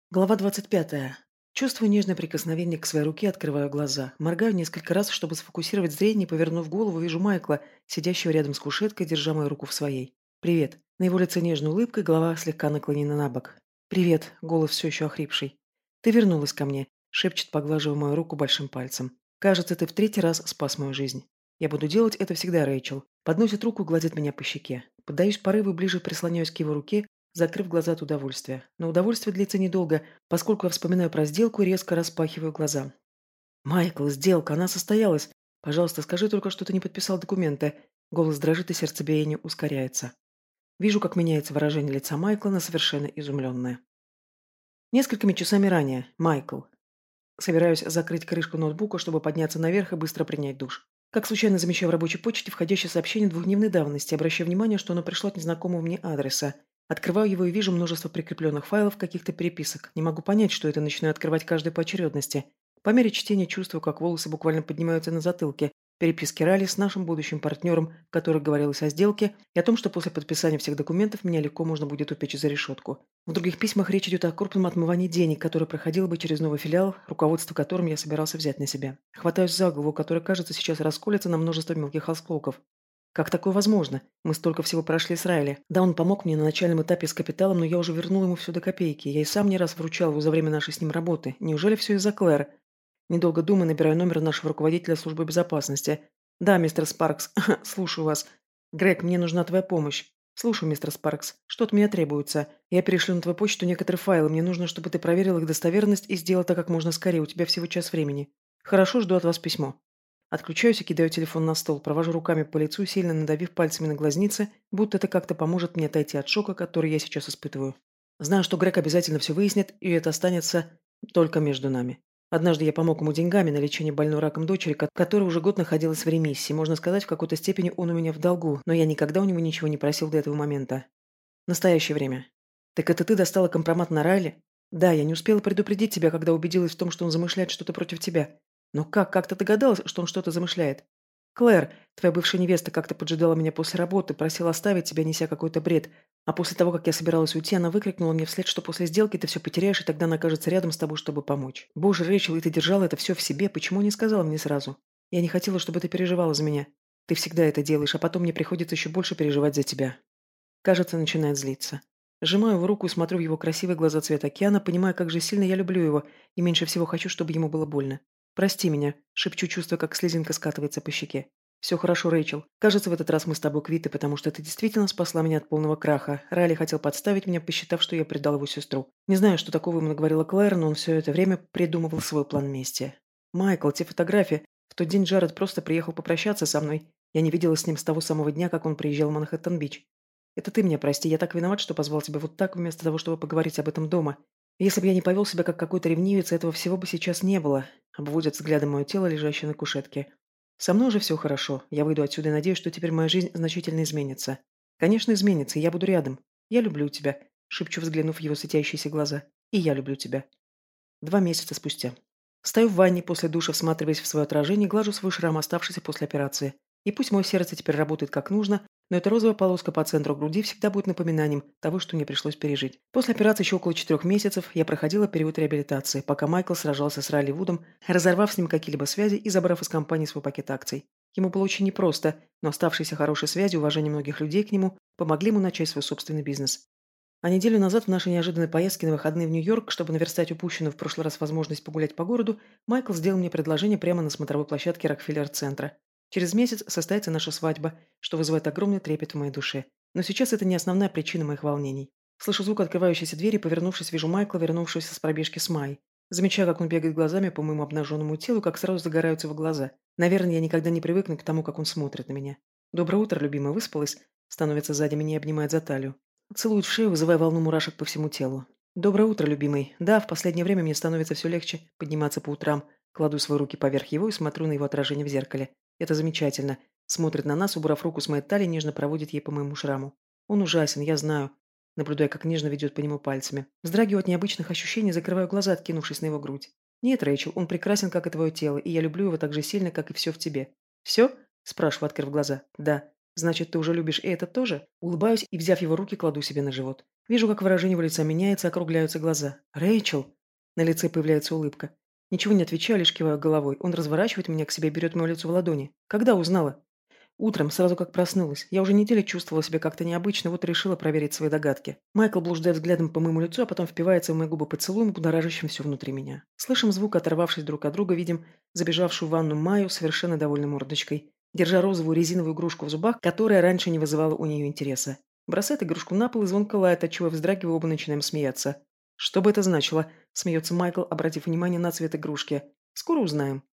Глава 25. Чувствую нежное прикосновение к своей руке, открываю глаза. Моргаю несколько раз, чтобы сфокусировать зрение, повернув голову, вижу Майкла, сидящего рядом с кушеткой, держа мою руку в своей. «Привет». На его лице нежная улыбка, голова слегка наклонена на бок. «Привет», голос все еще охрипший. «Ты вернулась ко мне», шепчет, поглаживая мою руку большим пальцем. «Кажется, ты в третий раз спас мою жизнь. Я буду делать это всегда, Рэйчел». Подносит руку, гладит меня по щеке. Поддаюсь порыву, ближе прислоняюсь к его руке, закрыв глаза от удовольствия. Но удовольствие длится недолго, поскольку я вспоминаю про сделку и резко распахиваю глаза. «Майкл, сделка, она состоялась. Пожалуйста, скажи только, что ты не подписал документы». Голос дрожит и сердцебиение ускоряется. Вижу, как меняется выражение лица Майкла на совершенно изумленное. Несколькими часами ранее. Майкл. Собираюсь закрыть крышку ноутбука, чтобы подняться наверх и быстро принять душ. Как случайно замечаю в рабочей почте входящее сообщение двухдневной давности, обращаю внимание, что оно пришло от незнакомого мне адреса. Открываю его и вижу множество прикрепленных файлов, каких-то переписок. Не могу понять, что это, начинаю открывать каждый по очередности. По мере чтения чувствую, как волосы буквально поднимаются на затылке. Переписки Ралли с нашим будущим партнером, в которых говорилось о сделке, и о том, что после подписания всех документов меня легко можно будет упечь за решетку. В других письмах речь идет о крупном отмывании денег, которое проходило бы через новый филиал, руководство которым я собирался взять на себя. Хватаюсь за голову, которая, кажется, сейчас расколется на множество мелких осколков. Как такое возможно? Мы столько всего прошли с Райли. Да, он помог мне на начальном этапе с капиталом, но я уже вернул ему все до копейки. Я и сам не раз вручал его за время нашей с ним работы. Неужели все из-за Клэр? Недолго думая, набираю номер нашего руководителя службы безопасности. «Да, мистер Спаркс, слушаю вас. Грег, мне нужна твоя помощь». «Слушаю, мистер Спаркс. Что от меня требуется? Я перешлю на твою почту некоторые файлы. Мне нужно, чтобы ты проверил их достоверность и сделал это как можно скорее. У тебя всего час времени. Хорошо, жду от вас письмо». Отключаюсь и кидаю телефон на стол, провожу руками по лицу, сильно надавив пальцами на глазницы, будто это как-то поможет мне отойти от шока, который я сейчас испытываю. Знаю, что Грег обязательно все выяснит, и это останется только между нами. Однажды я помог ему деньгами на лечение больной раком дочери, которая уже год находилась в ремиссии. Можно сказать, в какой-то степени он у меня в долгу, но я никогда у него ничего не просил до этого момента. Настоящее время. Так это ты достала компромат на Райли? Да, я не успела предупредить тебя, когда убедилась в том, что он замышляет что-то против тебя. Но как ты догадалась, что он что-то замышляет? Клэр, твоя бывшая невеста, как-то поджидала меня после работы, просила оставить тебя, неся какой-то бред. А после того, как я собиралась уйти, она выкрикнула мне вслед, что после сделки ты все потеряешь, и тогда она окажется рядом с тобой, чтобы помочь. Боже, Рэйчел, и ты держала это все в себе, почему не сказала мне сразу? Я не хотела, чтобы ты переживала за меня. Ты всегда это делаешь, а потом мне приходится еще больше переживать за тебя. Кажется, начинает злиться. Сжимаю его руку и смотрю в его красивые глаза цвета океана, понимая, как же сильно я люблю его, и меньше всего хочу, чтобы ему было больно. «Прости меня», — шепчу, чувствуя, как слезинка скатывается по щеке. «Все хорошо, Рэйчел. Кажется, в этот раз мы с тобой квиты, потому что ты действительно спасла меня от полного краха. Райли хотел подставить меня, посчитав, что я предал его сестру. Не знаю, что такого ему наговорила Клэр, но он все это время придумывал свой план мести. Майкл, те фотографии. В тот день Джаред просто приехал попрощаться со мной. Я не виделась с ним с того самого дня, как он приезжал в Манхэттен-Бич. Это ты меня прости, я так виноват, что позвал тебя вот так, вместо того, чтобы поговорить об этом дома. Если бы я не повел себя как какой-то ревнивец, этого всего бы сейчас не было», — обводит взглядом мое тело, лежащее на кушетке. «Со мной уже все хорошо. Я выйду отсюда и надеюсь, что теперь моя жизнь значительно изменится. Конечно, изменится, и я буду рядом. Я люблю тебя», — шепчу, взглянув в его светящиеся глаза. «И я люблю тебя». 2 месяца спустя. Стою в ванне после душа, всматриваясь в свое отражение, глажу свой шрам, оставшийся после операции. И пусть мое сердце теперь работает как нужно, но эта розовая полоска по центру груди всегда будет напоминанием того, что мне пришлось пережить. После операции еще около 4 месяцев я проходила период реабилитации, пока Майкл сражался с Райли Вудом, разорвав с ним какие-либо связи и забрав из компании свой пакет акций. Ему было очень непросто, но оставшиеся хорошие связи и уважение многих людей к нему помогли ему начать свой собственный бизнес. А неделю назад в нашей неожиданной поездке на выходные в Нью-Йорк, чтобы наверстать упущенную в прошлый раз возможность погулять по городу, Майкл сделал мне предложение прямо на смотровой площадке Рокфеллер-центра. Через месяц состоится наша свадьба, что вызывает огромный трепет в моей душе. Но сейчас это не основная причина моих волнений. Слышу звук открывающейся двери, повернувшись, вижу Майкла, вернувшегося с пробежки с Май. Замечаю, как он бегает глазами по моему обнаженному телу, как сразу загораются его глаза. Наверное, я никогда не привыкну к тому, как он смотрит на меня. «Доброе утро, любимая, выспалась?» Становится сзади меня и обнимает за талию. Целует в шею, вызывая волну мурашек по всему телу. «Доброе утро, любимый. Да, в последнее время мне становится все легче подниматься по утрам. Кладу свои руки поверх его и смотрю на его отражение в зеркале. Это замечательно. Смотрит на нас, убрав руку с моей талии, нежно проводит ей по моему шраму. Он ужасен, я знаю. Наблюдая, как нежно ведет по нему пальцами. Вздрагиваю от необычных ощущений, закрываю глаза, откинувшись на его грудь. Нет, Рэйчел, он прекрасен, как и твое тело, и я люблю его так же сильно, как и все в тебе. Все? Спрашиваю, открыв глаза. Да. Значит, ты уже любишь и это тоже? Улыбаюсь и, взяв его руки, кладу себе на живот. Вижу, как выражение его лица меняется, округляются глаза. «Рэйчел!» На лице появляется улыбка. Ничего не отвечаю, лишь киваю головой. Он разворачивает меня к себе, берет мое лицо в ладони. «Когда узнала?» Утром, сразу как проснулась. Я уже неделю чувствовала себя как-то необычно, вот и решила проверить свои догадки. Майкл блуждает взглядом по моему лицу, а потом впивается в мои губы поцелуем, будоражащим все внутри меня. Слышим звук, оторвавшись друг от друга, видим забежавшую в ванну Майю совершенно довольной мордочкой, держа розовую резиновую игрушку в зубах, которая раньше не вызывала у нее интереса. Бросает игрушку на пол и звонко лает, отчего я вздрагиваю, оба начинаем смеяться. «Что бы это значило?» – смеется Майкл, обратив внимание на цвет игрушки. «Скоро узнаем».